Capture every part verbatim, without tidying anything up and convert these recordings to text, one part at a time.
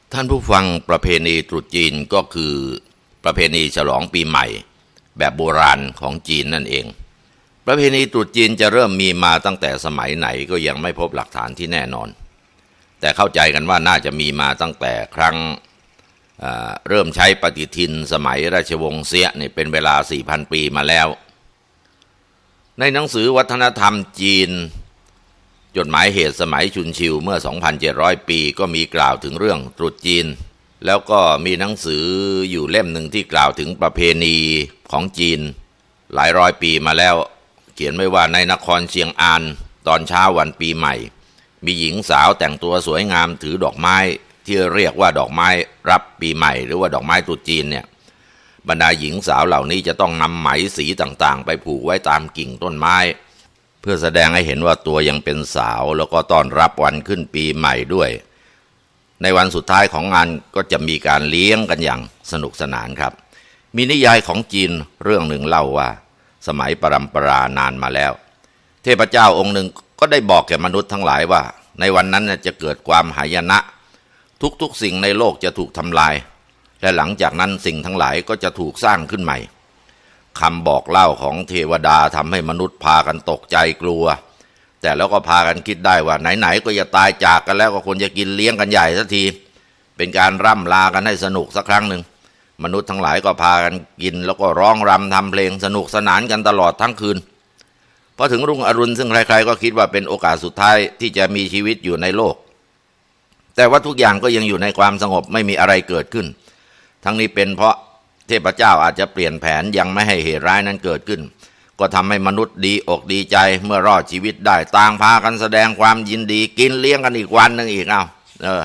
ท่านผู้ฟังประเพณีตรุษจีนก็คือประเพณีฉลองปีใหม่แบบโบราณของจีนนั่นเองประเพณีตรุษจีนจะเริ่มมีมาตั้งแต่สมัยไหนก็ยังไม่พบหลักฐานที่แน่นอนแต่เข้าใจกันว่าน่าจะมีมาตั้งแต่ครั้งเริ่มใช้ปฏิทินสมัยราชวงศ์เสียนี่เป็นเวลา สี่พัน ปีมาแล้วในหนังสือวัฒนธรรมจีนจดหมายเหตุสมัยชุนชิวเมื่อ สองพันเจ็ดร้อย ปีก็มีกล่าวถึงเรื่องตรุษจีนแล้วก็มีหนังสืออยู่เล่มหนึ่งที่กล่าวถึงประเพณีของจีนหลายร้อยปีมาแล้วเขียนไว้ว่าในนครเชียงอานตอนเช้าวันปีใหม่มีหญิงสาวแต่งตัวสวยงามถือดอกไม้ที่เรียกว่าดอกไม้รับปีใหม่หรือว่าดอกไม้ตรุษจีนเนี่ยบรรดาหญิงสาวเหล่านี้จะต้องนำไหมสีต่างๆไปผูกไว้ตามกิ่งต้นไม้เพื่อแสดงให้เห็นว่าตัวยังเป็นสาวแล้วก็ต้อนรับวันขึ้นปีใหม่ด้วยในวันสุดท้ายของงานก็จะมีการเลี้ยงกันอย่างสนุกสนานครับมีนิยายของจีนเรื่องหนึ่งเล่าว่าสมัยปรัมปรานานมาแล้วเทพเจ้าองค์หนึ่งก็ได้บอกแก่มนุษย์ทั้งหลายว่าในวันนั้นจะเกิดความหายนะทุกๆสิ่งในโลกจะถูกทำลายและหลังจากนั้นสิ่งทั้งหลายก็จะถูกสร้างขึ้นใหม่คำบอกเล่าของเทวดาทำให้มนุษย์พากันตกใจกลัวแต่แล้วก็พากันคิดได้ว่าไหนๆก็จะตายจากกันแล้วก็ควรจะกินเลี้ยงกันใหญ่สักทีเป็นการร่ำลากันให้สนุกสักครั้งหนึ่งมนุษย์ทั้งหลายก็พากันกินแล้วก็ร้องรำทำเพลงสนุกสนานกันตลอดทั้งคืนพอถึงรุ่งอรุณซึ่งใครๆก็คิดว่าเป็นโอกาสสุดท้ายที่จะมีชีวิตอยู่ในโลกแต่ว่าทุกอย่างก็ยังอยู่ในความสงบไม่มีอะไรเกิดขึ้นทั้งนี้เป็นเพราะเทพเจ้าอาจจะเปลี่ยนแผนยังไม่ให้เหตุร้ายนั้นเกิดขึ้นก็ทำให้มนุษย์ดีอกดีใจเมื่อรอดชีวิตได้ต่างพากันแสดงความยินดีกินเลี้ยงกันอีกวันนึงอีกเอาเออ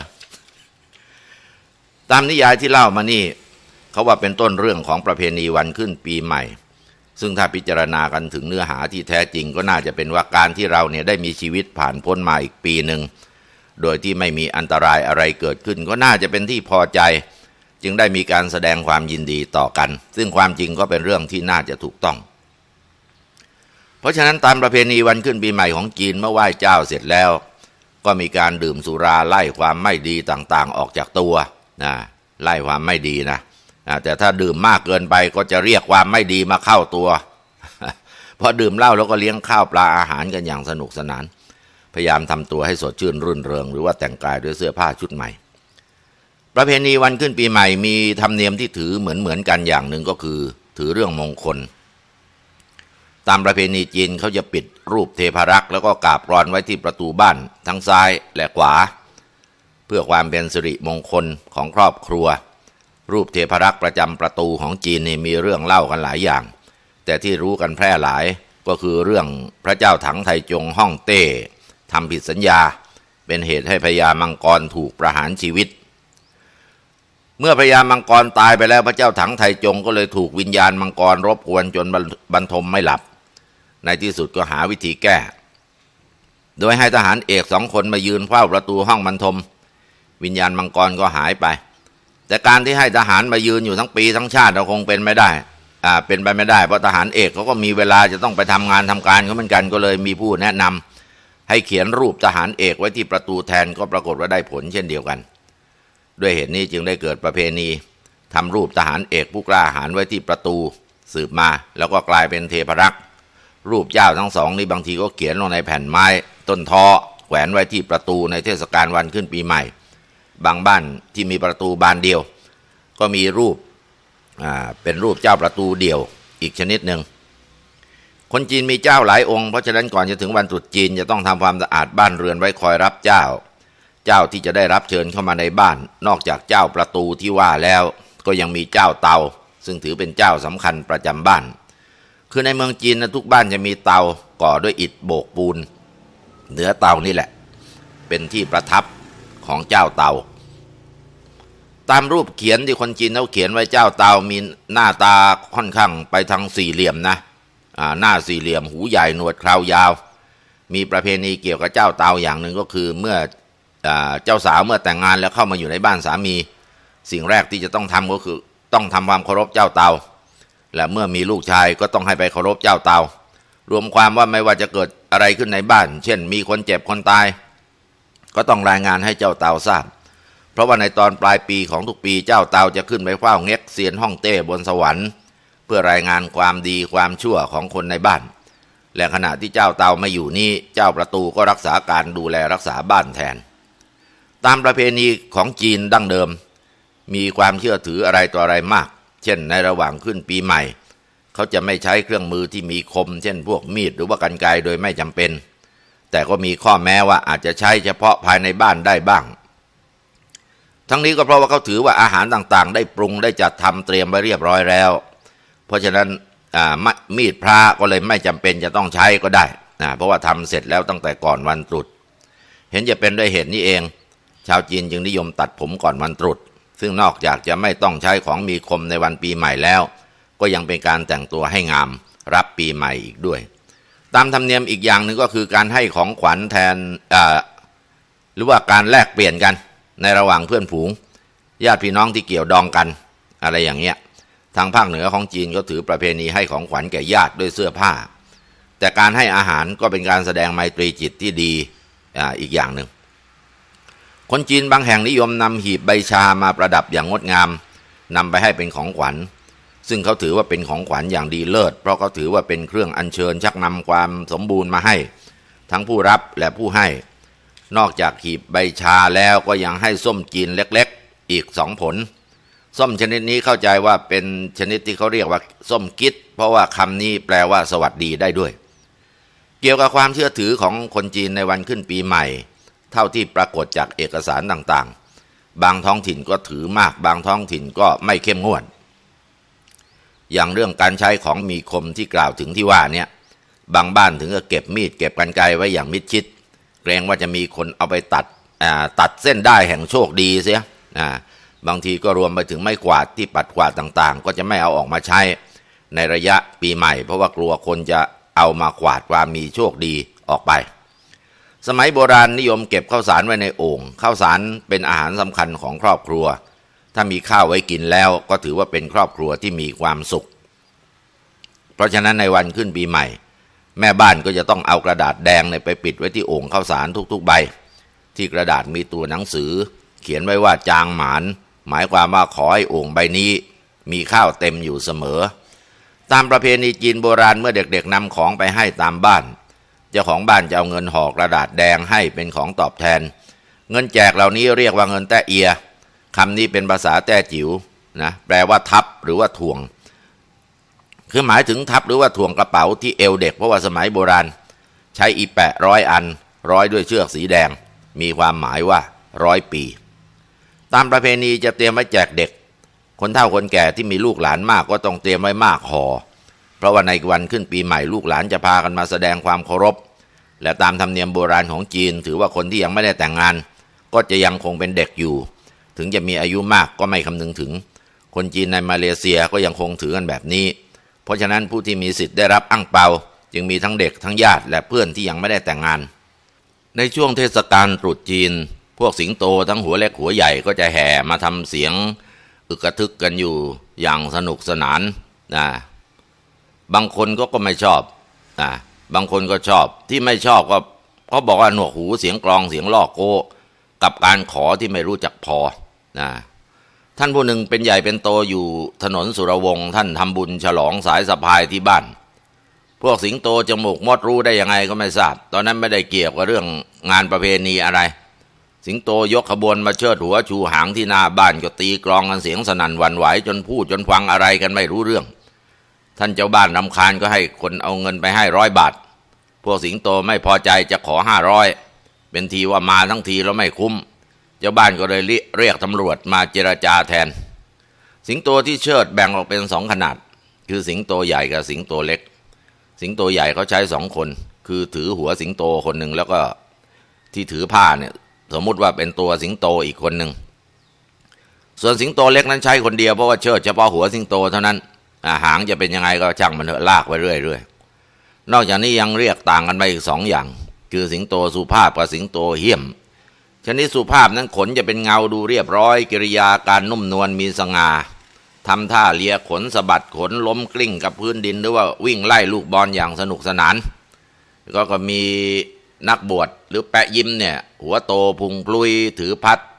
ตามนิยายที่เล่ามานี่เขาว่าเป็นต้นเรื่องของประเพณีวันขึ้นปีใหม่ซึ่งถ้าพิจารณากันถึงเนื้อหาที่แท้จริงก็น่าจะเป็นว่าการที่เราเนี่ยได้มีชีวิตผ่านพ้นมาอีกปีหนึ่งโดยที่ไม่มีอันตรายอะไรเกิดขึ้นก็น่าจะเป็นที่พอใจจึงได้มีการแสดงความยินดีต่อกันซึ่งความจริงก็เป็นเรื่องที่น่าจะถูกต้องเพราะฉะนั้นตามประเพณีวันขึ้นปีใหม่ของจีนเมื่อไหว้เจ้าเสร็จแล้วก็มีการดื่มสุราไล่ความไม่ดีต่างๆออกจากตัวนะไล่ความไม่ดีนะแต่ถ้าดื่มมากเกินไปก็จะเรียกความไม่ดีมาเข้าตัวพอดื่มเหล้าแล้วก็เลี้ยงข้าวปลาอาหารกันอย่างสนุกสนานพยายามทำตัวให้สดชื่นรื่นเริงหรือว่าแต่งกายด้วยเสื้อผ้าชุดใหม่ประเพณีวันขึ้นปีใหม่มีธรรมเนียมที่ถือเหมือนเหมือนกันอย่างหนึ่งก็คือถือเรื่องมงคลตามประเพณีจีนเขาจะปิดรูปเทพรักษ์แล้วก็กราบกรอนไว้ที่ประตูบ้านทั้งซ้ายและขวาเพื่อความเป็นสิริมงคลของครอบครัวรูปเทพรักษ์ประจำประตูของจีนนี่มีเรื่องเล่ากันหลายอย่างแต่ที่รู้กันแพร่หลายก็คือเรื่องพระเจ้าถังไทจงฮ่องเต้ทำผิดสัญญาเป็นเหตุให้พญามังกรถูกประหารชีวิตเมื่อพญามังกรตายไปแล้วพระเจ้าถังไทจงก็เลยถูกวิญญาณมังกรรบกวนจนบรรทมไม่หลับในที่สุดก็หาวิธีแก้โดยให้ทหารเอกสองคนมายืนเฝ้าประตูห้องบรรทมวิญญาณมังกรก็หายไปแต่การที่ให้ทหารมายืนอยู่ทั้งปีทั้งชาติเราคงเป็นไม่ได้อ่าเป็นไปไม่ได้เพราะทหารเอกเขาก็มีเวลาจะต้องไปทำงานทำการเขาเหมือนกันก็เลยมีผู้แนะนำให้เขียนรูปทหารเอกไว้ที่ประตูแทนก็ปรากฏว่าได้ผลเช่นเดียวกันด้วยเหตุนี้จึงได้เกิดประเพณีทำรูปทหารเอกผู้กล้าหาญไว้ที่ประตูสืบมาแล้วก็กลายเป็นเทพรักษ์รูปเจ้าทั้งสองนี้บางทีก็เขียนลงในแผ่นไม้ต้นทอแขวนไว้ที่ประตูในเทศกาลวันขึ้นปีใหม่บางบ้านที่มีประตูบานเดียวก็มีรูปอ่าเป็นรูปเจ้าประตูเดี่ยวอีกชนิดหนึ่งคนจีนมีเจ้าหลายองค์เพราะฉะนั้นก่อนจะถึงวันตรุษจีนจะต้องทำความสะอาดบ้านเรือนไว้คอยรับเจ้าเจ้าที่จะได้รับเชิญเข้ามาในบ้านนอกจากเจ้าประตูที่ว่าแล้วก็ยังมีเจ้าเตาซึ่งถือเป็นเจ้าสำคัญประจำบ้านคือในเมืองจีนนะทุกบ้านจะมีเตาก่อด้วยอิฐโบกปูนเหนือเตานี่แหละเป็นที่ประทับของเจ้าเตาตามรูปเขียนที่คนจีนเขาเขียนไว้เจ้าเตามีหน้าตาค่อนข้างไปทางสี่เหลี่ยมนะอ่าหน้าสี่เหลี่ยมหูใหญ่หนวดเครายาวมีประเพณีเกี่ยวกับเจ้าเตาอย่างหนึ่งก็คือเมื่อเจ้าสาวเมื่อแต่งงานแล้วเข้ามาอยู่ในบ้านสามีสิ่งแรกที่จะต้องทำก็คือต้องทำความเคารพเจ้าเตาและเมื่อมีลูกชายก็ต้องให้ไปเคารพเจ้าเตารวมความว่าไม่ว่าจะเกิดอะไรขึ้นในบ้านเช่นมีคนเจ็บคนตายก็ต้องรายงานให้เจ้าเตาทราบเพราะว่าในตอนปลายปีของทุกปีเจ้าเตาจะขึ้นไปเฝ้าเง็กเซียนฮ่องเต้บนสวรรค์เพื่อรายงานความดีความชั่วของคนในบ้านและขณะที่เจ้าเตาไม่อยู่นี้เจ้าประตูก็รักษาการดูแลรักษาบ้านแทนตามประเพณีของจีนดั้งเดิมมีความเชื่อถืออะไรต่ออะไรมากเช่นในระหว่างขึ้นปีใหม่เขาจะไม่ใช้เครื่องมือที่มีคมเช่นพวกมีดหรือว่ากรรไกรโดยไม่จำเป็นแต่ก็มีข้อแม้ว่าอาจจะใช้เฉพาะภายในบ้านได้บ้างทั้งนี้ก็เพราะว่าเขาถือว่าอาหารต่างๆได้ปรุงได้จัดทำเตรียมไว้เรียบร้อยแล้วเพราะฉะนั้นมีดพระก็เลยไม่จำเป็นจะต้องใช้ก็ได้นะเพราะว่าทำเสร็จแล้วตั้งแต่ก่อนวันตรุษเห็นจะเป็นด้วยเหตุนี้เองชาวจีนจึงนิยมตัดผมก่อนวันตรุษซึ่งนอกจากจะไม่ต้องใช้ของมีคมในวันปีใหม่แล้วก็ยังเป็นการแต่งตัวให้งามรับปีใหม่อีกด้วยตามธรรมเนียมอีกอย่างหนึ่งก็คือการให้ของขวัญแทนหรือว่าการแลกเปลี่ยนกันในระหว่างเพื่อนฝูงญาติพี่น้องที่เกี่ยวดองกันอะไรอย่างเงี้ยทางภาคเหนือของจีนก็ถือประเพณีให้ของขวัญแก่ญาติด้วยเสื้อผ้าแต่การให้อาหารก็เป็นการแสดงไมตรีจิตที่ดีอ่าอีกอย่างหนึ่งคนจีนบางแห่งนิยมนำหีบใบชามาประดับอย่างงดงามนำไปให้เป็นของขวัญซึ่งเขาถือว่าเป็นของขวัญอย่างดีเลิศเพราะเขาถือว่าเป็นเครื่องอัญเชิญชักนำความสมบูรณ์มาให้ทั้งผู้รับและผู้ให้นอกจากหีบใบชาแล้วก็ยังให้ส้มจีนเล็กๆอีกสองผลส้มชนิดนี้เข้าใจว่าเป็นชนิดที่เขาเรียกว่าส้มกิ๊ดเพราะว่าคำนี้แปลว่าสวัสดีได้ด้วยเกี่ยวกับความเชื่อถือของคนจีนในวันขึ้นปีใหม่เท่าที่ปรากฏจากเอกสารต่างๆบางท้องถิ่นก็ถือมากบางท้องถิ่นก็ไม่เข้มงวดอย่างเรื่องการใช้ของมีคมที่กล่าวถึงที่ว่าเนี่ยบางบ้านถึงกับเก็บมีดเก็บกรรไกรไว้อย่างมิดชิดเกรงว่าจะมีคนเอาไปตัดตัดเส้นได้แห่งโชคดีเสียบางทีก็รวมไปถึงไม้กวาดที่ปัดกวาดต่างๆก็จะไม่เอาออกมาใช้ในระยะปีใหม่เพราะว่ากลัวคนจะเอามากวาดความมีโชคดีออกไปสมัยโบราณนิยมเก็บข้าวสารไว้ในโอ่งข้าวสารเป็นอาหารสำคัญของครอบครัวถ้ามีข้าวไว้กินแล้วก็ถือว่าเป็นครอบครัวที่มีความสุขเพราะฉะนั้นในวันขึ้นปีใหม่แม่บ้านก็จะต้องเอากระดาษแดงไปปิดไว้ที่โอ่งข้าวสารทุกๆใบที่กระดาษมีตัวหนังสือเขียนไว้ว่าจางหมานหมายความว่าขอให้โอ่งใบนี้มีข้าวเต็มอยู่เสมอตามประเพณีจีนโบราณเมื่อเด็กๆนำของไปให้ตามบ้านเจ้าของบ้านจะเอาเงินห่อกระดาษแดงให้เป็นของตอบแทนเงินแจกเหล่านี้เรียกว่าเงินแต้เอียคำนี้เป็นภาษาแต้จิ๋วนะแปลว่าทับหรือว่าถ่วงคือหมายถึงทับหรือว่าถ่วงกระเป๋าที่เอวเด็กเพราะว่าสมัยโบราณใช้อีแปะร้อยอันร้อยด้วยเชือกสีแดงมีความหมายว่าร้อยปีตามประเพณีจะเตรียมไว้แจกเด็กคนเฒ่าคนแก่ที่มีลูกหลานมากก็ต้องเตรียมไว้มากห่อเพราะว่าในวันขึ้นปีใหม่ลูกหลานจะพากันมาแสดงความเคารพและตามธรรมเนียมโบราณของจีนถือว่าคนที่ยังไม่ได้แต่งงานก็จะยังคงเป็นเด็กอยู่ถึงจะมีอายุมากก็ไม่คำนึงถึงคนจีนในมาเลเซียก็ยังคงถือกันแบบนี้เพราะฉะนั้นผู้ที่มีสิทธิ์ได้รับอั่งเปาจึงมีทั้งเด็กทั้งญาติและเพื่อนที่ยังไม่ได้แต่งงานในช่วงเทศกาลตรุษจีนพวกสิงโตทั้งหัวเล็กหัวใหญ่ก็จะแห่มาทำเสียงอึกกระทึกกันอยู่อย่างสนุกสนานนะบางคนก็ก็ไม่ชอบนะบางคนก็ชอบที่ไม่ชอบก็เขาบอกว่าหนวกหูเสียงกลองเสียงลอกโก้กับการขอที่ไม่รู้จักพอนะท่านผู้หนึ่งเป็นใหญ่เป็นโตอยู่ถนนสุรวงศ์ท่านทำบุญฉลองสายสะพายที่บ้านพวกสิงโตจมูกมดรู้ได้ยังไงก็ไม่ทราบตอนนั้นไม่ได้เกี่ยวกับเรื่องงานประเพณีอะไรสิงโตยกขบวนมาเชิดหัวชูหางที่หน้าบ้านก็ตีกลองกันเสียงสนั่นหวั่นไหวจนพูดจนฟังอะไรกันไม่รู้เรื่องท่านเจ้าบ้านรำคาญก็ให้คนเอาเงินไปให้ร้อยบาทพวกสิงโตไม่พอใจจะขอห้าร้อยเป็นทีว่ามาทั้งทีแล้วไม่คุ้มเจ้าบ้านก็เลยเรียกตำรวจมาเจรจาแทนสิงโตที่เชิดแบ่งออกเป็นสองขนาดคือสิงโตใหญ่กับสิงโตเล็กสิงโตใหญ่เขาใช้สองคนคือถือหัวสิงโตคนหนึ่งแล้วก็ที่ถือผ้าเนี่ยสมมุติว่าเป็นตัวสิงโตอีกคนหนึ่งส่วนสิงโตเล็กนั้นใช้คนเดียวเพราะว่าเชิดเฉพาะหัวสิงโตเท่านั้นหางจะเป็นยังไงก็ช่างมันเถอะลากไปเรื่อยๆนอกจากนี้ยังเรียกต่างกันไปอีกสองอย่างคือสิงโตสุภาพกับสิงโตเหี้ยมชนิดสุภาพนั้นขนจะเป็นเงาดูเรียบร้อยกิริยาการนุ่มนวลมีสง่าทำท่าเลียขนสะบัดขนล้มกลิ้งกับพื้นดินหรือว่าวิ่งไล่ลูกบอลอย่างสนุกสนานก็ก็มีนักบวชหรือแปะยิ้มเนี่ยหัวโตพุงพลุยถือพัด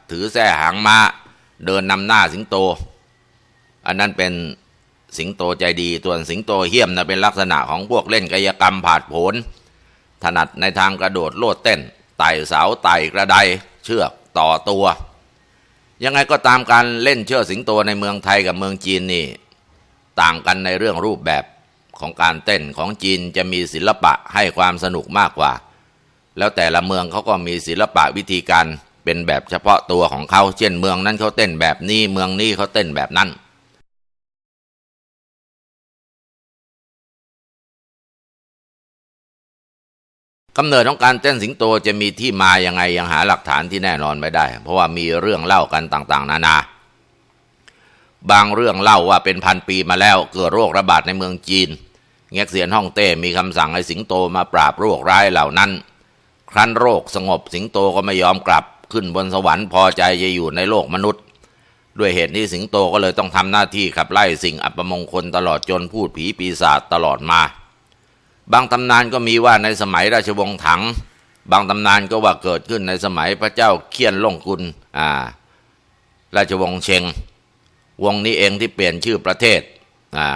ถือแส้หางม้าเดินนำหน้าสิงโตอันนั้นเป็นสิงโตใจดีส่วนสิงโตเหี้ยมนะเป็นลักษณะของพวกเล่นกายกรรมผาดโผนถนัดในทางกระโดดโลดเต้นไต่เสาไต่กระไดเชือกต่อตัวยังไงก็ตามการเล่นเชือกสิงโตในเมืองไทยกับเมืองจีนนี่ต่างกันในเรื่องรูปแบบของการเต้นของจีนจะมีศิลปะให้ความสนุกมากกว่าแล้วแต่ละเมืองเขาก็มีศิลปะวิธีการเป็นแบบเฉพาะตัวของเขาเช่นเมืองนั้นเขาเต้นแบบนี้เมืองนี้เขาเต้นแบบนั้นกำเนิดของการเต้นสิงโตจะมีที่มายังไงยังหาหลักฐานที่แน่นอนไม่ได้เพราะว่ามีเรื่องเล่ากันต่างๆนานาบางเรื่องเล่าว่าเป็นพันปีมาแล้วเกิดโรคระบาดในเมืองจีนเง็กเซียนฮ่องเต้มีคำสั่งให้สิงโตมาปราบโรคร้ายเหล่านั้นครั้นโรคสงบสิงโตก็ไม่ยอมกลับขึ้นบนสวรรค์พอใจจะอยู่ในโลกมนุษย์ด้วยเหตุนี้สิงโตก็เลยต้องทำหน้าที่ขับไล่สิ่งอัปมงคลตลอดจนพูดผีปีศาจตลอดมาบางตำนานก็มีว่าในสมัยราชวงศ์ถังบางตำนานก็ว่าเกิดขึ้นในสมัยพระเจ้าเคียนล่งกุลอ่าราชวงศ์เชงวงนี้เองที่เปลี่ยนชื่อประเทศอ่า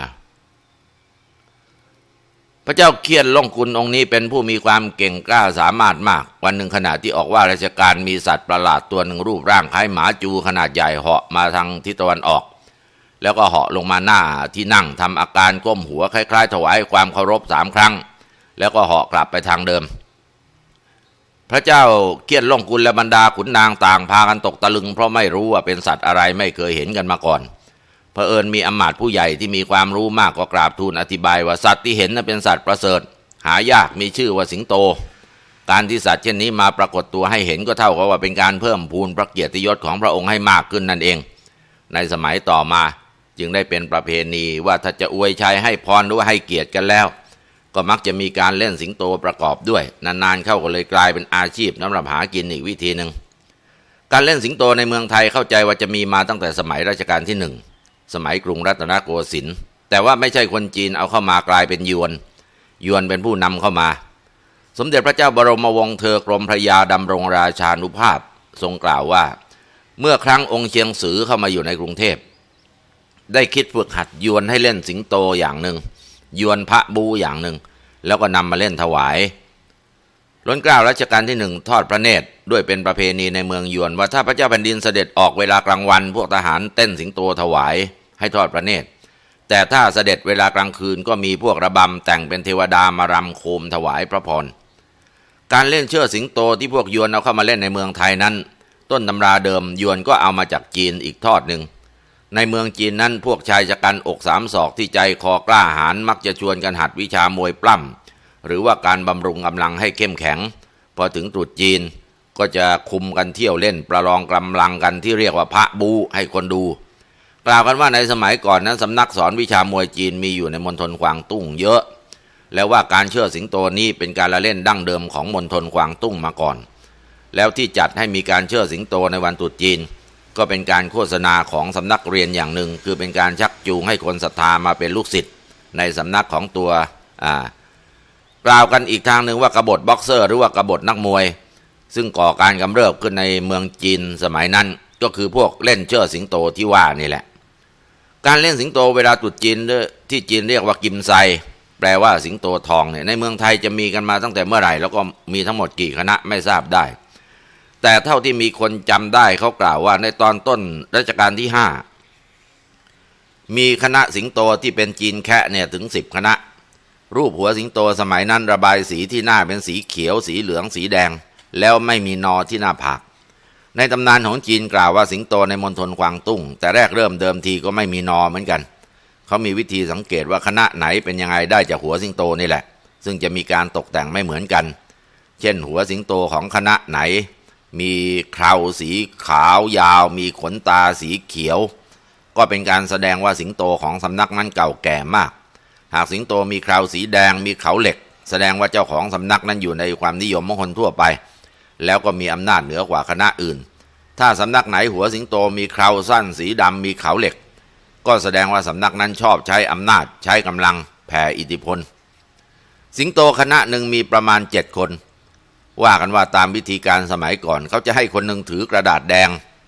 พระเจ้าเคียนล่งกุลองค์นี้เป็นผู้มีความเก่งกล้าสามารถมากวันหนึ่งขณะที่ออกว่าราชการมีสัตว์ประหลาดตัวหนึ่งรูปร่างคล้ายหมาจูขนาดใหญ่เหาะมาทางทิศตะวันออกแล้วก็เหาะลงมาหน้าที่นั่งทำอาการก้มหัวคล้ายๆถวายความเคารพสามครั้งแล้วก็เหาะกลับไปทางเดิมพระเจ้าเคียนล่งกุลและบรรดาขุนนางต่างพากันตกตะลึงเพราะไม่รู้ว่าเป็นสัตว์อะไรไม่เคยเห็นกันมาก่อนเผอิญมีอำมาตย์ผู้ใหญ่ที่มีความรู้มากก็กราบทูลอธิบายว่าสัตว์ที่เห็นนั้นเป็นสัตว์ประเสริฐหายากมีชื่อว่าสิงโตการที่สัตว์เช่นนี้มาปรากฏตัวให้เห็นก็เท่ากับว่าเป็นการเพิ่มพูนพระเกียรติยศของพระองค์ให้มากขึ้นนั่นเองในสมัยต่อมาจึงได้เป็นประเพณีว่าถ้าจะอวยชัยให้พรหรือว่าให้เกียรติกันแล้วก็มักจะมีการเล่นสิงโตประกอบด้วยนานๆเข้าก็เลยกลายเป็นอาชีพสำหรับหากินอีกวิธีหนึ่งการเล่นสิงโตในเมืองไทยเข้าใจว่าจะมีมาตั้งแต่สมัยรัชกาลที่หนึ่งสมัยกรุงรัตนโกสินทร์แต่ว่าไม่ใช่คนจีนเอาเข้ามากลายเป็นยวนยวนเป็นผู้นำเข้ามาสมเด็จพระเจ้าบรมวงศ์เธอกรมพระยาดำรงราชานุภาพทรงกล่าวว่าเมื่อครั้งองค์เชียงสือเข้ามาอยู่ในกรุงเทพได้คิดฝึกหัดยวนให้เล่นสิงโตอย่างหนึ่งยวนพระบูอย่างหนึ่งแล้วก็นำมาเล่นถวายล้นเกล้ารัชกาลที่หนึ่งทอดพระเนตรด้วยเป็นประเพณีในเมืองยวนว่าถ้าพระเจ้าแผ่นดินเสด็จออกเวลากลางวันพวกทหารเต้นสิงโตถวายให้ทอดพระเนตรแต่ถ้าเสด็จเวลากลางคืนก็มีพวกระบำแต่งเป็นเทวดามารำโคมถวายพระพรการเล่นเชือกสิงโตที่พวกยวนเอาเข้ามาเล่นในเมืองไทยนั้นต้นตำราเดิมยวนก็เอามาจากจีนอีกทอดหนึ่งในเมืองจีนนั้นพวกชายชะกันอกสามศอกที่ใจคอกล้าหาญมักจะชวนกันหัดวิชามวยปล้ำหรือว่าการบำรุงกำลังให้เข้มแข็งพอถึงตรุษจีนก็จะคุมกันเที่ยวเล่นประลองกำลังกันที่เรียกว่าพระบูให้คนดูกล่าวกันว่าในสมัยก่อนนั้นสำนักสอนวิชามวยจีนมีอยู่ในมณฑลกวางตุ้งเยอะแล้วว่าการเชือกสิงโตนี้เป็นการละเล่นดั้งเดิมของมณฑลกวางตุ้งมาก่อนแล้วที่จัดให้มีการเชือกสิงโตในวันตรุษจีนก็เป็นการโฆษณาของสำนักเรียนอย่างหนึ่งคือเป็นการชักจูงให้คนศรัทธามาเป็นลูกศิษย์ในสำนักของตัวอ่ากล่าวกันอีกทางหนึ่งว่ากบฏบ็อกเซอร์หรือว่ากบฏนักมวยซึ่งก่อการกำเริบขึ้นในเมืองจีนสมัยนั้นก็คือพวกเล่นเชือกสิงโตที่ว่านี่แหละการเล่นสิงโตเวลาตรุษจีนที่จีนเรียกว่ากิมไซแปลว่าสิงโตทองเนี่ยในเมืองไทยจะมีกันมาตั้งแต่เมื่อไหร่แล้วก็มีทั้งหมดกี่คณะไม่ทราบได้แต่เท่าที่มีคนจำได้เขากล่าวว่าในตอนต้นรัชกาลที่ห้ามีคณะสิงโตที่เป็นจีนแคะเนี่ยถึงสิบคณะรูปหัวสิงโตสมัยนั้นระบายสีที่หน้าเป็นสีเขียวสีเหลืองสีแดงแล้วไม่มีนอที่หน้าผากในตำนานของจีนกล่าวว่าสิงโตในมณฑลกวางตุ้งแต่แรกเริ่มเดิมทีก็ไม่มีนอเหมือนกันเขามีวิธีสังเกตว่าคณะไหนเป็นยังไงได้จากหัวสิงโตนี่แหละซึ่งจะมีการตกแต่งไม่เหมือนกันเช่นหัวสิงโตของคณะไหนมีเคราสีขาวยาวมีขนตาสีเขียวก็เป็นการแสดงว่าสิงโตของสำนักนั้นเก่าแก่มากหากสิงโตมีเคราสีแดงมีเขาเหล็กแสดงว่าเจ้าของสำนักนั้นอยู่ในความนิยมของคนทั่วไปแล้วก็มีอำนาจเหนือกว่าคณะอื่นถ้าสำนักไหนหัวสิงโตมีเคราสั้นสีดำมีเขาเหล็กก็แสดงว่าสำนักนั้นชอบใช้อำนาจใช้กำลังแผ่อิทธิพลสิงโตคณะหนึ่งมีประมาณเจ็ดคนว่ากันว่าตามวิธีการสมัยก่อนเขาจะให้คนหนึ่งถือกระดาษแดง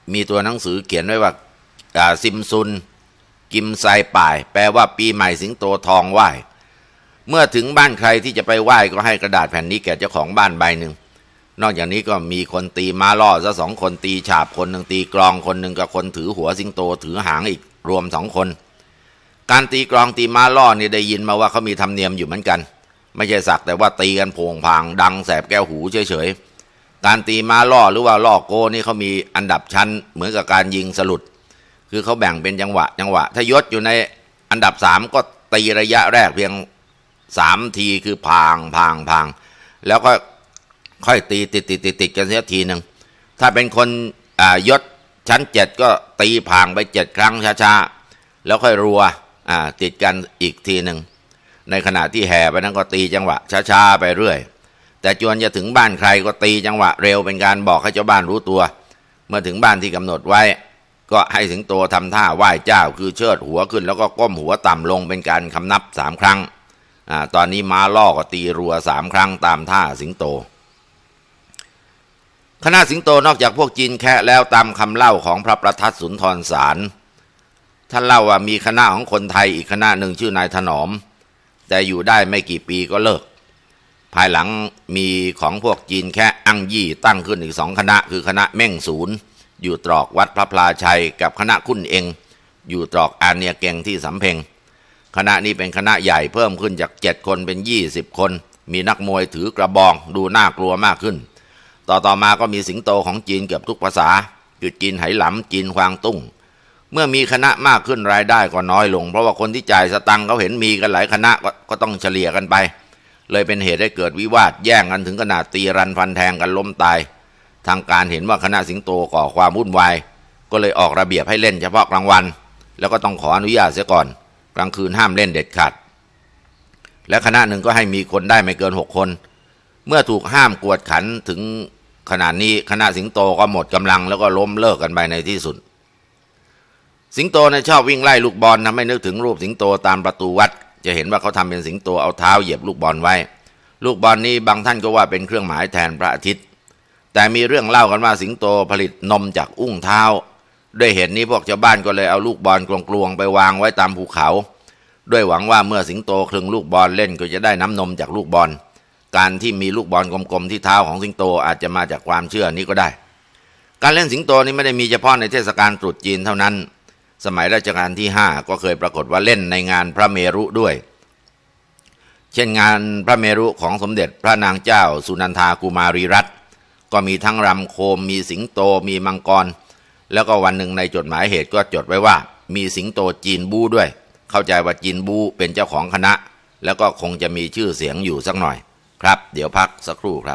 มีตัวหนังสือเขียนไว้ว่าซิมซุนกิมไซป่ายแปลว่าปีใหม่สิงโตทองไหว้เมื่อถึงบ้านใครที่จะไปไหว้ก็ให้กระดาษแผ่นนี้แก่เจ้าของบ้านใบหนึ่งนอกจากนี้ก็มีคนตีม้าล่อซะสองคนตีฉาบคนหนึ่งตีกลองคนหนึ่งกับคนถือหัวสิงโตถือหางอีกรวมสองคนการตีกลองตีม้าล่อนี่ได้ยินมาว่าเขามีธรรมเนียมอยู่เหมือนกันไม่ใช่สักแต่ว่าตีกันโผงพางดังแสบแก้วหูเฉยๆการตีม้าล่อหรือว่าล่อโกนี่เขามีอันดับชั้นเหมือนกับการยิงสลุดคือเขาแบ่งเป็นจังหวะจังหวะถ้ายศอยู่ในอันดับสามก็ตีระยะแรกเพียงสามทีคือพางพางพางแล้วก็ค่อยตีติดติดติดติดกันเสียทีหนึ่งถ้าเป็นคนยศชั้นเจ็ดก็ตีพางไปเจ็ดครั้งช้าๆแล้วค่อยรัวติดกันอีกทีหนึ่งในขณะที่แห่ไปนั้นก็ตีจังหวะช้าๆไปเรื่อยแต่จวนจะถึงบ้านใครก็ตีจังหวะเร็วเป็นการบอกให้เจ้าบ้านรู้ตัวเมื่อถึงบ้านที่กำหนดไว้ก็ให้สิงโตทำท่าไหว้เจ้าคือเชิดหัวขึ้นแล้วก็ก้มหัวต่ำลงเป็นการคำนับสามครั้งอ่าตอนนี้ม้าล่อก็ตีรัวสามครั้งตามท่าสิงโตคณะสิงโตนอกจากพวกจีนแคะแล้วตามคำเล่าของพระประทัดสุนทรสารท่านเล่าว่ามีคณะของคนไทยอีกคณะหนึ่งชื่อนายถนอมแต่อยู่ได้ไม่กี่ปีก็เลิกภายหลังมีของพวกจีนแคะอังยี่ตั้งขึ้นอีกสองคณะคือคณะเม่งศูนย์อยู่ตรอกวัดพระพลาชัยกับคณะคุ้นเองอยู่ตรอกอาเนียเกงที่สำเพ็งคณะนี้เป็นคณะใหญ่เพิ่มขึ้นจากเจ็ดคนเป็นยี่สิบคนมีนักมวยถือกระบองดูน่ากลัวมากขึ้นต่อต่อมาก็มีสิงโตของจีนเกือบทุกภาษาคือจีนไหหลำจีนฮวางตุ้งเมื่อมีคณะมากขึ้นรายได้ก็น้อยลงเพราะว่าคนที่จ่ายสตังค์เขาเห็นมีกันหลายคณะก็ต้องเฉลี่ยกันไปเลยเป็นเหตุให้เกิดวิวาทแย่งกันถึงขนาดตีรันฟันแทงกันล้มตายทางการเห็นว่าคณะสิงโตก่อความวุ่นวายก็เลยออกระเบียบให้เล่นเฉพาะกลางวันแล้วก็ต้องขออนุญาตเสียก่อนกลางคืนห้ามเล่นเด็ดขาดและคณะหนึ่งก็ให้มีคนได้ไม่เกินหกคนเมื่อถูกห้ามกวดขันถึงขนาดนี้คณะสิงโตก็หมดกำลังแล้วก็ล้มเลิกกันไปในที่สุดสิงโตเนี่ยชอบวิ่งไล่ลูกบอลทำให้นึกถึงรูปสิงโตตามประตูวัดจะเห็นว่าเขาทำเป็นสิงโตเอาเท้าเหยียบลูกบอลไว้ลูกบอลนี้บางท่านก็ว่าเป็นเครื่องหมายแทนพระอาทิตย์แต่มีเรื่องเล่ากันว่าสิงโตผลิตนมจากอุ้งเท้าด้วยเหตุนี้พวกชาวบ้านก็เลยเอาลูกบอลกลวงๆไปวางไว้ตามภูเขาด้วยหวังว่าเมื่อสิงโตคลึงลูกบอลเล่นก็จะได้น้ำนมจากลูกบอลการที่มีลูกบอลกลมๆที่เท้าของสิงโตอาจจะมาจากความเชื่อนี้ก็ได้การเล่นสิงโตนี้ไม่ได้มีเฉพาะในเทศกาลตรุษจีนเท่านั้นสมัยรัชกาลที่ห้าก็เคยปรากฏว่าเล่นในงานพระเมรุด้วยเช่นงานพระเมรุของสมเด็จพระนางเจ้าสุนันทากุมารีรัตน์ก็มีทั้งรำโคมมีสิงโตมีมังกรแล้วก็วันหนึ่งในจดหมายเหตุก็จดไว้ว่ามีสิงโตจีนบูด้วยเข้าใจว่าจีนบูเป็นเจ้าของคณะแล้วก็คงจะมีชื่อเสียงอยู่สักหน่อยครับเดี๋ยวพักสักครู่ครับ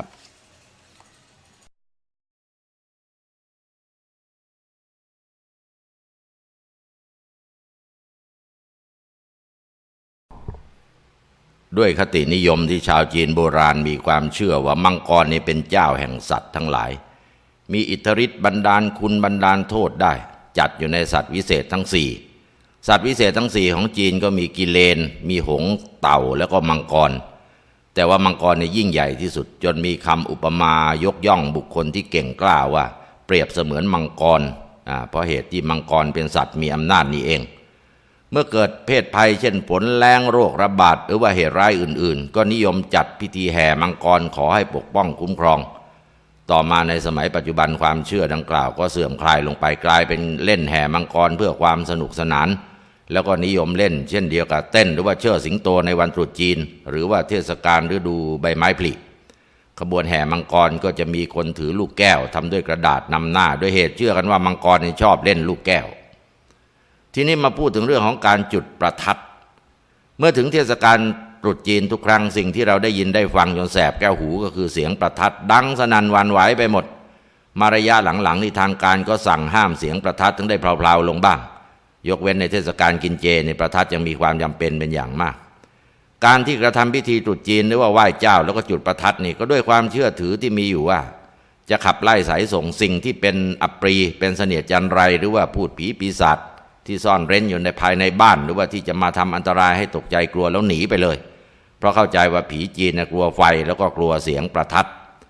ด้วยคตินิยมที่ชาวจีนโบราณมีความเชื่อว่ามังกรนี้เป็นเจ้าแห่งสัตว์ทั้งหลายมีอิทธิฤทธิ์บันดาลคุณบันดาลโทษได้จัดอยู่ในสัตว์วิเศษทั้งสี่สัตว์วิเศษทั้งสี่ของจีนก็มีกิเลนมีหงส์เต่าแล้วก็มังกรแต่ว่ามังกรเนี่ยยิ่งใหญ่ที่สุดจนมีคำอุปมายกย่องบุคคลที่เก่งกล้าว่าเปรียบเสมือนมังกรอ่าเพราะเหตุที่มังกรเป็นสัตว์มีอำนาจนี้เองเมื่อเกิดเพศภัยเช่นฝนแล้งโรคระบาดหรือว่าเหตุร้ายอื่นๆก็นิยมจัดพิธีแห่มังกรขอให้ปกป้องคุ้มครองต่อมาในสมัยปัจจุบันความเชื่อดังกล่าวก็เสื่อมคลายลงไปกลายเป็นเล่นแห่มังกรเพื่อความสนุกสนานแล้วก็นิยมเล่นเช่นเดียวกับเต้นหรือว่าเชิดสิงโตในวันตรุษจีนหรือว่าเทศกาลฤดูใบไม้ผลิขบวนแห่มังกรก็จะมีคนถือลูกแก้วทำด้วยกระดาษนำหน้าด้วยเหตุเชื่อกันว่ามังกรชอบเล่นลูกแก้วทีนี้มาพูดถึงเรื่องของการจุดประทัดเมื่อถึงเทศกาลตรุษจีนทุกครั้งสิ่งที่เราได้ยินได้ฟังจนแสบแก้วหูก็คือเสียงประทัดดังสนั่นหวั่นไหวไปหมดมาระยะหลังๆนี่ทางการก็สั่งห้ามเสียงประทัดถึงได้เพลาๆลงบ้างยกเว้นในเทศกาลกินเจในประทัดยังมีความจำเป็นเป็นอย่างมากการที่กระทำพิธีตรุษจีนหรือว่าไหว้เจ้าแล้วก็จุดประทัดนี่ก็ด้วยความเชื่อถือที่มีอยู่ว่าจะขับไล่ไสส่งสิ่งที่เป็นอัปรีเป็นเสนียดจันไรหรือว่าพูดผีปีศาจที่ซ่อนเร้นอยู่ในภายในบ้านหรือว่าที่จะมาทำอันตรายให้ตกใจกลัวแล้วหนีไปเลยเพราะเข้าใจว่าผีจีนกลัวไฟแล้วก็กลัวเสียงประทัด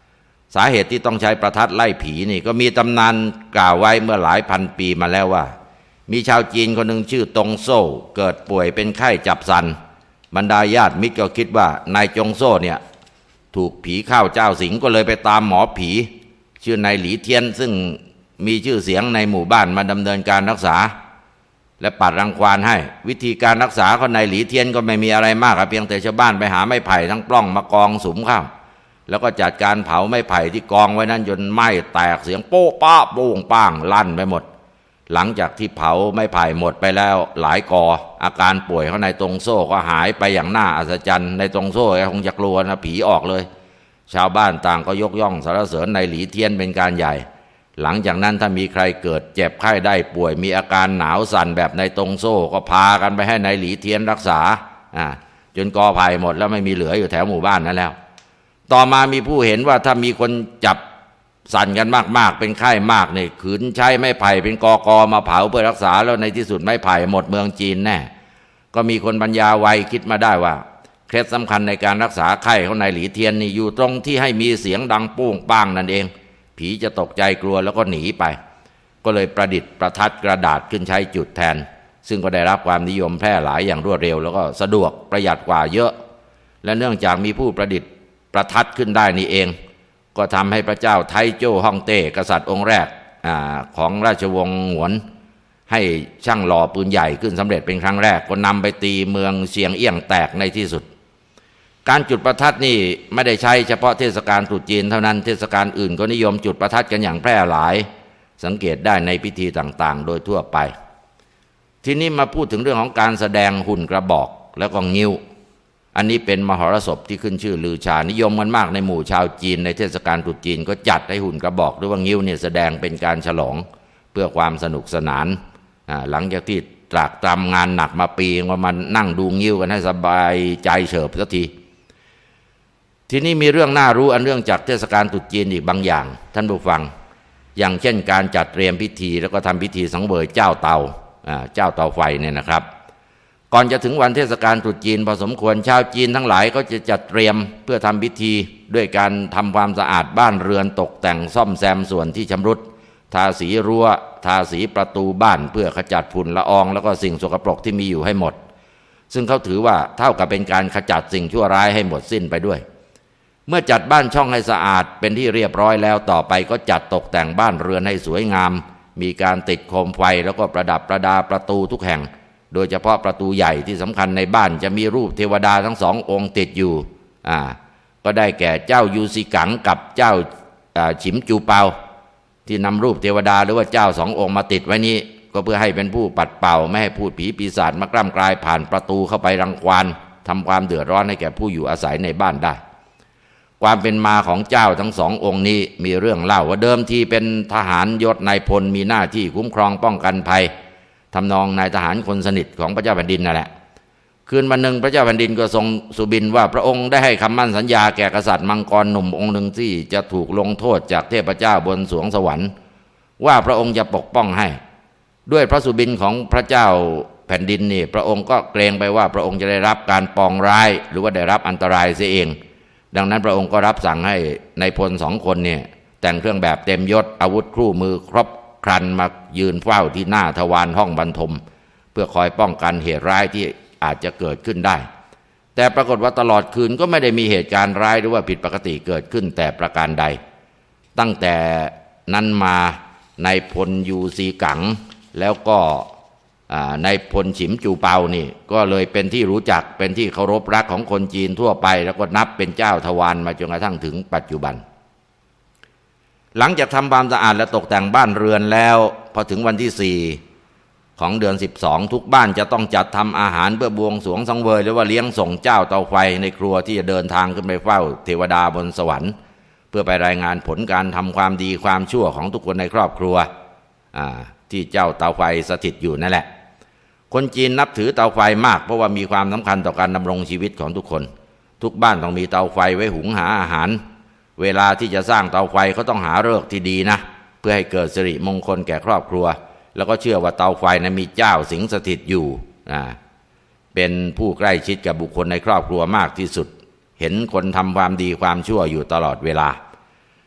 สาเหตุที่ต้องใช้ประทัดไล่ผีนี่ก็มีตำนานกล่าวไว้เมื่อหลายพันปีมาแล้วว่ามีชาวจีนคนหนึ่งชื่อตงโซ่เกิดป่วยเป็นไข้จับสันบรรดาญาติมิตรก็คิดว่านายจงโซ่เนี่ยถูกผีเข้าเจ้าสิงก็เลยไปตามหมอผีชื่อนายหลีเทียนซึ่งมีชื่อเสียงในหมู่บ้านมาดำเนินการรักษาและปัดรังควานให้วิธีการรักษาของนายหลีเทียนก็ไม่มีอะไรมากเพียงแต่ชาวบ้านไปหาไม้ไผ่ทั้งปล้องมากองสุมข้าวแล้วก็จัดการเผาไม้ไผ่ที่กองไว้นั้นจนไหม้แตกเสียงโป๊ะป้าโป้งป้างลั่นไปหมดหลังจากที่เผาไม้ไผ่หมดไปแล้วหลายกออาการป่วยของนายตงโซ่ก็หายไปอย่างน่าอัศจรรย์นายตงโซ่คงจะกลัวนะผีออกเลยชาวบ้านต่างก็ยกย่องสรรเสริญนายหลีเทียนเป็นการใหญ่หลังจากนั้นถ้ามีใครเกิดเจ็บไข้ได้ป่วยมีอาการหนาวสั่นแบบนายตงโซ่ก็พากันไปให้นายหลีเทียนรักษาอ่าจนกอไผ่หมดแล้วไม่มีเหลืออยู่แถวหมู่บ้านนั้นแล้วต่อมามีผู้เห็นว่าถ้ามีคนจับสั่นกันมากๆเป็นไข้มากเนี่ยขืนใช้ไม้ไผ่เป็นกอกอมาเผาเพื่อรักษาแล้วในที่สุดไม้ไผ่หมดเมืองจีนแน่ก็มีคนปัญญาไวคิดมาได้ว่าเคล็ดสำคัญในการรักษาไข้ของนายหลีเทียนนี่อยู่ตรงที่ให้มีเสียงดังโป้งป้างนั่นเองผีจะตกใจกลัวแล้วก็หนีไปก็เลยประดิษฐ์ประทัดกระดาษขึ้นใช้จุดแทนซึ่งก็ได้รับความนิยมแพร่หลายอย่างรวดเร็วแล้วก็สะดวกประหยัดกว่าเยอะและเนื่องจากมีผู้ประดิษฐ์ประทัดขึ้นได้นี่เองก็ทำให้พระเจ้าไทโจ้ฮ่องเต้กษัตริย์องค์แรกของราชวงศ์หงวนให้ช่างหล่อปืนใหญ่ขึ้นสำเร็จเป็นครั้งแรกก็นำไปตีเมืองเชียงเอี้ยงแตกในที่สุดการจุดประทัดนี่ไม่ได้ใช้เฉพาะเทศกาลตรุษจีนเท่านั้นเทศกาลอื่นก็นิยมจุดประทัดกันอย่างแพร่หลายสังเกตได้ในพิธีต่างๆโดยทั่วไปทีนี้มาพูดถึงเรื่องของการแสดงหุ่นกระบอกแล้วก็งิ้วอันนี้เป็นมหรสพที่ขึ้นชื่อลือชานิยมกันมากในหมู่ชาวจีนในเทศกาลตรุษจีนก็จัดให้หุ่นกระบอกหรือว่างิ้วเนี่ยแสดงเป็นการฉลองเพื่อความสนุกสนานหลังจากที่ตรากตรำงานหนักมาปีก็มานั่งดูงิ้วกันให้สบายใจเฉิบสักทีทีนี้มีเรื่องน่ารู้อันเรื่องจากเทศกาลตรุษจีนอีกบางอย่างท่านผู้ฟังอย่างเช่นการจัดเตรียมพิธีแล้วก็ทำพิธีสังเวยเจ้าเตาเจ้าเตาไฟเนี่ยนะครับก่อนจะถึงวันเทศกาลตรุษจีนพอสมควรชาวจีนทั้งหลายก็จะจัดเตรียมเพื่อทำพิธีด้วยการทำความสะอาดบ้านเรือนตกแต่งซ่อมแซมส่วนที่ชำรุดทาสีรั้วทาสีประตูบ้านเพื่อขจัดฝุ่นละอองแล้วก็สิ่งสกปรกที่มีอยู่ให้หมดซึ่งเขาถือว่าเท่ากับเป็นการขจัดสิ่งชั่วร้ายให้หมดสิ้นไปด้วยเมื่อจัดบ้านช่องให้สะอาดเป็นที่เรียบร้อยแล้วต่อไปก็จัดตกแต่งบ้านเรือนให้สวยงามมีการติดโคมไฟแล้วก็ประดับประดาประตูทุกแห่งโดยเฉพาะประตูใหญ่ที่สำคัญในบ้านจะมีรูปเทวดาทั้งสององค์ติดอยู่อ่าก็ได้แก่เจ้ายูซีกังกับเจ้าฉิมจูเปาที่นำรูปเทวดาหรือว่าเจ้าสององค์มาติดไว้นี้ก็เพื่อให้เป็นผู้ปัดเป่าไม่ให้พูดผีปีศาจมากล้ำกลายผ่านประตูเข้าไปรังควานทำความเดือดร้อนให้แก่ผู้อยู่อาศัยในบ้านได้ความเป็นมาของเจ้าทั้งสององค์นี้มีเรื่องเล่าว่าเดิมทีเป็นทหารยศนายพลมีหน้าที่คุ้มครองป้องกันภัยทำนองนายทหารคนสนิทของพระเจ้าแผ่นดินนั่นแหละคืนวันหนึ่งพระเจ้าแผ่นดินก็ทรงสุบินว่าพระองค์ได้ให้คำมั่นสัญญาแก่กษัตริย์มังกรหนุ่มองค์หนึ่งที่จะถูกลงโทษจากเทพเจ้าบนสวงสวรรค์ว่าพระองค์จะปกป้องให้ด้วยพระสุบินของพระเจ้าแผ่นดินนี่พระองค์ก็เกรงไปว่าพระองค์จะได้รับการปองร้ายหรือว่าได้รับอันตรายเสียเองดังนั้นพระองค์ก็รับสั่งให้นายพลสองคนเนี่ยแต่งเครื่องแบบเต็มยศอาวุธครู่มือครบครันมายืนเฝ้าที่หน้าทวารห้องบรรทมเพื่อคอยป้องกันเหตุร้ายที่อาจจะเกิดขึ้นได้แต่ปรากฏว่าตลอดคืนก็ไม่ได้มีเหตุการณ์ร้ายหรือว่าผิดปกติเกิดขึ้นแต่ประการใดตั้งแต่นั้นมานายพลยูซีกังแล้วก็นายพลฉิมจูเปานี่ก็เลยเป็นที่รู้จักเป็นที่เคารพรักของคนจีนทั่วไปแล้วก็นับเป็นเจ้าทวารมาจนกระทั่งถึงปัจจุบันหลังจากทำความสะอาดและตกแต่งบ้านเรือนแล้วพอถึงวันที่สี่ของเดือนสิบสองทุกบ้านจะต้องจัดทำอาหารเพื่อบวงสรวงสังเวยหรือว่าเลี้ยงส่งเจ้าเตาไฟในครัวที่จะเดินทางขึ้นไปเฝ้าเทวดาบนสวรรค์เพื่อไปรายงานผลการทำความดีความชั่วของทุกคนในครอบครัวที่เจ้าเตาไฟสถิตอยู่นั่นแหละคนจีนนับถือเตาไฟมากเพราะว่ามีความสำคัญต่อการดำรงชีวิตของทุกคนทุกบ้านต้องมีเตาไฟไว้หุงหาอาหารเวลาที่จะสร้างเตาไฟเขาต้องหาฤกษ์ที่ดีนะเพื่อให้เกิดสิริมงคลแก่ครอบครัวแล้วก็เชื่อว่าเตาไฟนั้นมีเจ้าสิงสถิตอยู่อ่าเป็นผู้ใกล้ชิดกับบุคคลในครอบครัวมากที่สุดเห็นคนทำความดีความชั่วอยู่ตลอดเวลา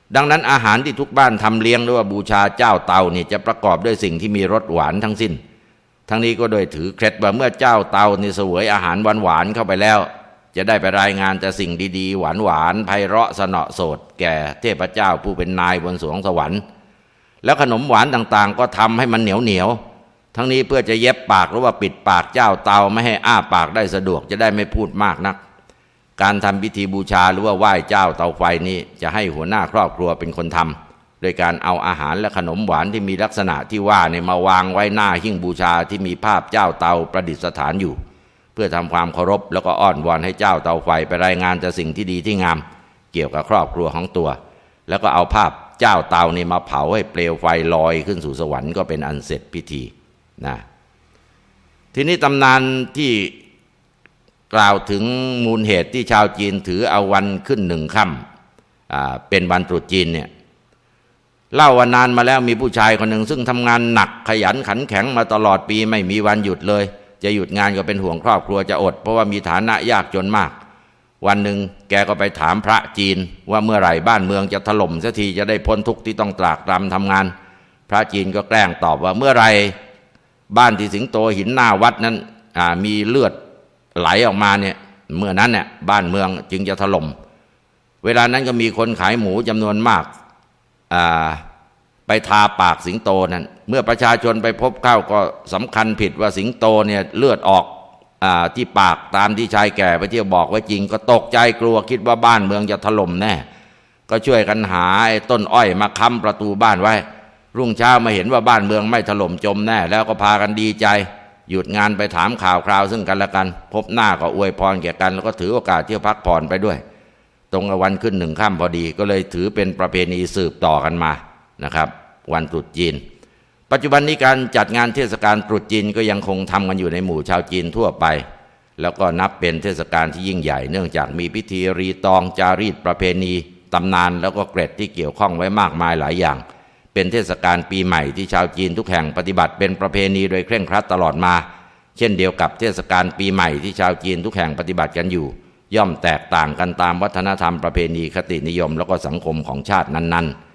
ดังนั้นอาหารที่ทุกบ้านทำเลี้ยงหรือว่าบูชาเจ้าเตานี่จะประกอบด้วยสิ่งที่มีรสหวานทั้งสิ้นทั้งนี้ก็โดยถือเคล็ดว่าเมื่อเจ้าเตานี่เสวยอาหารหวานๆเข้าไปแล้วจะได้ไปรายงานแต่สิ่งดีๆหวานๆไพเราะสนอโสดแก่เทพเจ้าผู้เป็นนายบนสวงสวรรค์แล้วขนมหวานต่างๆก็ทำให้มันเหนียวๆทั้งนี้เพื่อจะเย็บปากหรือว่าปิดปากเจ้าเตาไม่ให้อ้าปากได้สะดวกจะได้ไม่พูดมากนักการทำพิธีบูชาหรือว่าไหว้เจ้าเตาไฟนี้จะให้หัวหน้าครอบครัวเป็นคนทำโดยการเอาอาหารและขนมหวานที่มีลักษณะที่ว่าเนี่ยมาวางไว้หน้าหิ้งบูชาที่มีภาพเจ้าเตาประดิษฐานอยู่เพื่อทำความเคารพแล้วก็อ้อนวอนให้เจ้าเตาไฟไปรายงานแต่สิ่งที่ดีที่งามเกี่ยวกับครอบครัวของตัวแล้วก็เอาภาพเจ้าเตานี่มาเผาให้เปลวไฟลอยขึ้นสู่สวรรค์ก็เป็นอันเสร็จพิธีนะทีนี้ตำนานที่กล่าวถึงมูลเหตุที่ชาวจีนถือเอาวันขึ้นหนึ่งค่ำเป็นวันตรุษจีนเนี่ยเล่าว่านานมาแล้วมีผู้ชายคนหนึ่งซึ่งทำงานหนักขยันขันแข็งมาตลอดปีไม่มีวันหยุดเลยจะหยุดงานก็เป็นห่วงครอบครัวจะอดเพราะว่ามีฐานะยากจนมากวันหนึ่งแกก็ไปถามพระจีนว่าเมื่อไหร่บ้านเมืองจะถล่มสักทีจะได้พ้นทุกข์ที่ต้องตรากตรำทำงานพระจีนก็แกล้งตอบว่าเมื่อไหร่บ้านที่สิงโตหินหน้าวัดนั้นมีเลือดไหลออกมาเนี่ยเมื่อนั้นเนี่ยบ้านเมืองจึงจะถล่มเวลานั้นก็มีคนขายหมูจำนวนมากไปทาปากสิงโตนั้นเมื่อประชาชนไปพบเข้าก็สำคัญผิดว่าสิงโตเนี่ยเลือดออกที่ปากตามที่ชายแก่ไปเที่ยวบอกไว้จริงก็ตกใจกลัวคิดว่าบ้านเมืองจะถล่มแน่ก็ช่วยกันหาต้นอ้อยมาค้ำประตูบ้านไว้รุ่งเช้ามาเห็นว่าบ้านเมืองไม่ถล่มจมแน่แล้วก็พากันดีใจหยุดงานไปถามข่าวคราวซึ่งกันและกันพบหน้าก็อวยพรแก่กันแล้วก็ถือโอกาสเที่ยวพักผ่อนไปด้วยตรงกับวันขึ้นหนึ่งค่ำพอดีก็เลยถือเป็นประเพณีสืบต่อกันมานะครับวันตรุษจีนปัจจุบันนี้การจัดงานเทศกาลตรุษจีนก็ยังคงทำกันอยู่ในหมู่ชาวจีนทั่วไปแล้วก็นับเป็นเทศกาลที่ยิ่งใหญ่เนื่องจากมีพิธีรีตองจารีตประเพณีตำนานแล้วก็เกร็ดที่เกี่ยวข้องไว้มากมายหลายอย่างเป็นเทศกาลปีใหม่ที่ชาวจีนทุกแห่งปฏิบัติเป็นประเพณีโดยเคร่งครัดตลอดมาเช่นเดียวกับเทศกาลปีใหม่ที่ชาวจีนทุกแห่งปฏิบัติกันอยู่ย่อมแตกต่างกันตามวัฒนธรรมประเพณีคตินิยมแล้วก็สังคมของชาตินั้นๆ